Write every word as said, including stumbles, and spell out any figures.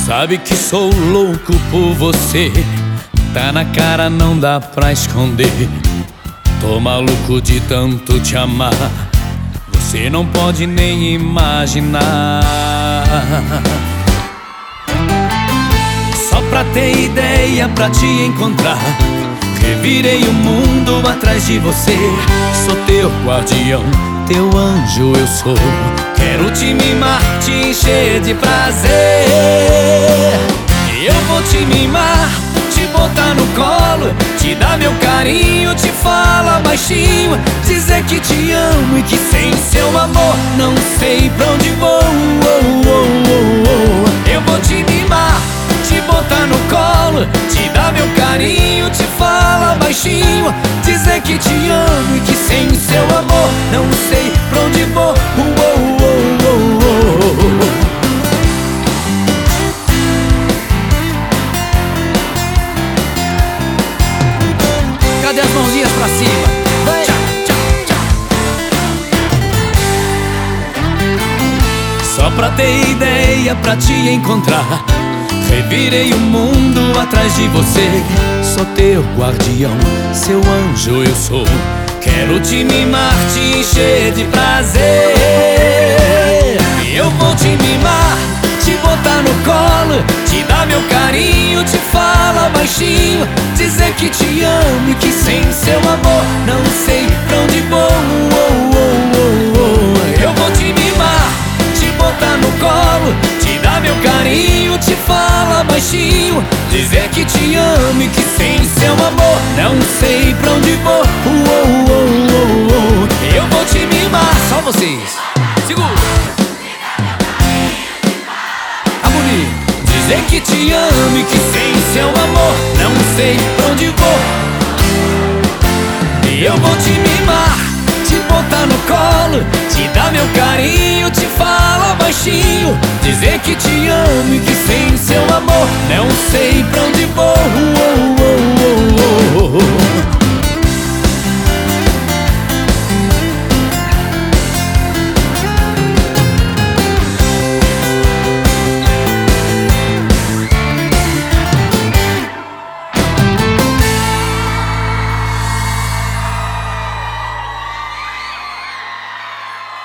Sabe que sou louco por você, tá na cara, não dá pra esconder. Tô maluco de tanto te amar, você não pode nem imaginar. Só pra ter ideia, pra te encontrar, revirei o mundo atrás de você. Sou teu guardião, teu anjo eu sou. Quero te mimar, te encher de prazer. Eu vou te mimar, te botar no colo, te dar meu carinho, te falar baixinho, dizer que te amo e que sem seu amor não sei pra onde vou. Oh, oh, oh, oh. Eu vou te mimar, te botar no colo, te dar meu carinho, te falar baixinho, dizer que te amo e que sem seu amor não sei pra onde vou. Oh, oh, oh, oh, oh. Cadê as mãozinhas pra cima? Vai. Tchau, tchau, tchau. Só pra ter ideia, pra te encontrar, revirei o mundo atrás de você. Sou teu guardião, seu anjo eu sou. Quero te mimar, te encher de prazer. Eu vou te mimar, te botar no colo, te dar meu carinho, te falar baixinho, dizer que te amo e que sem seu amor não sei pra onde vou. Oh, oh, oh, oh. Eu vou te mimar, te botar no colo, te dar meu carinho, te falar baixinho, dizer que te amo e que sem seu amor não sei pra onde vou. Oh, oh, oh, oh, oh. Eu vou te mimar, só vocês. Segura. Dizer que te amo e que sem seu amor não sei pra onde vou. E eu vou te mimar, te botar no colo, te dar meu carinho, te falar baixinho, dizer que te amo e que sem seu amor não sei pra onde vou.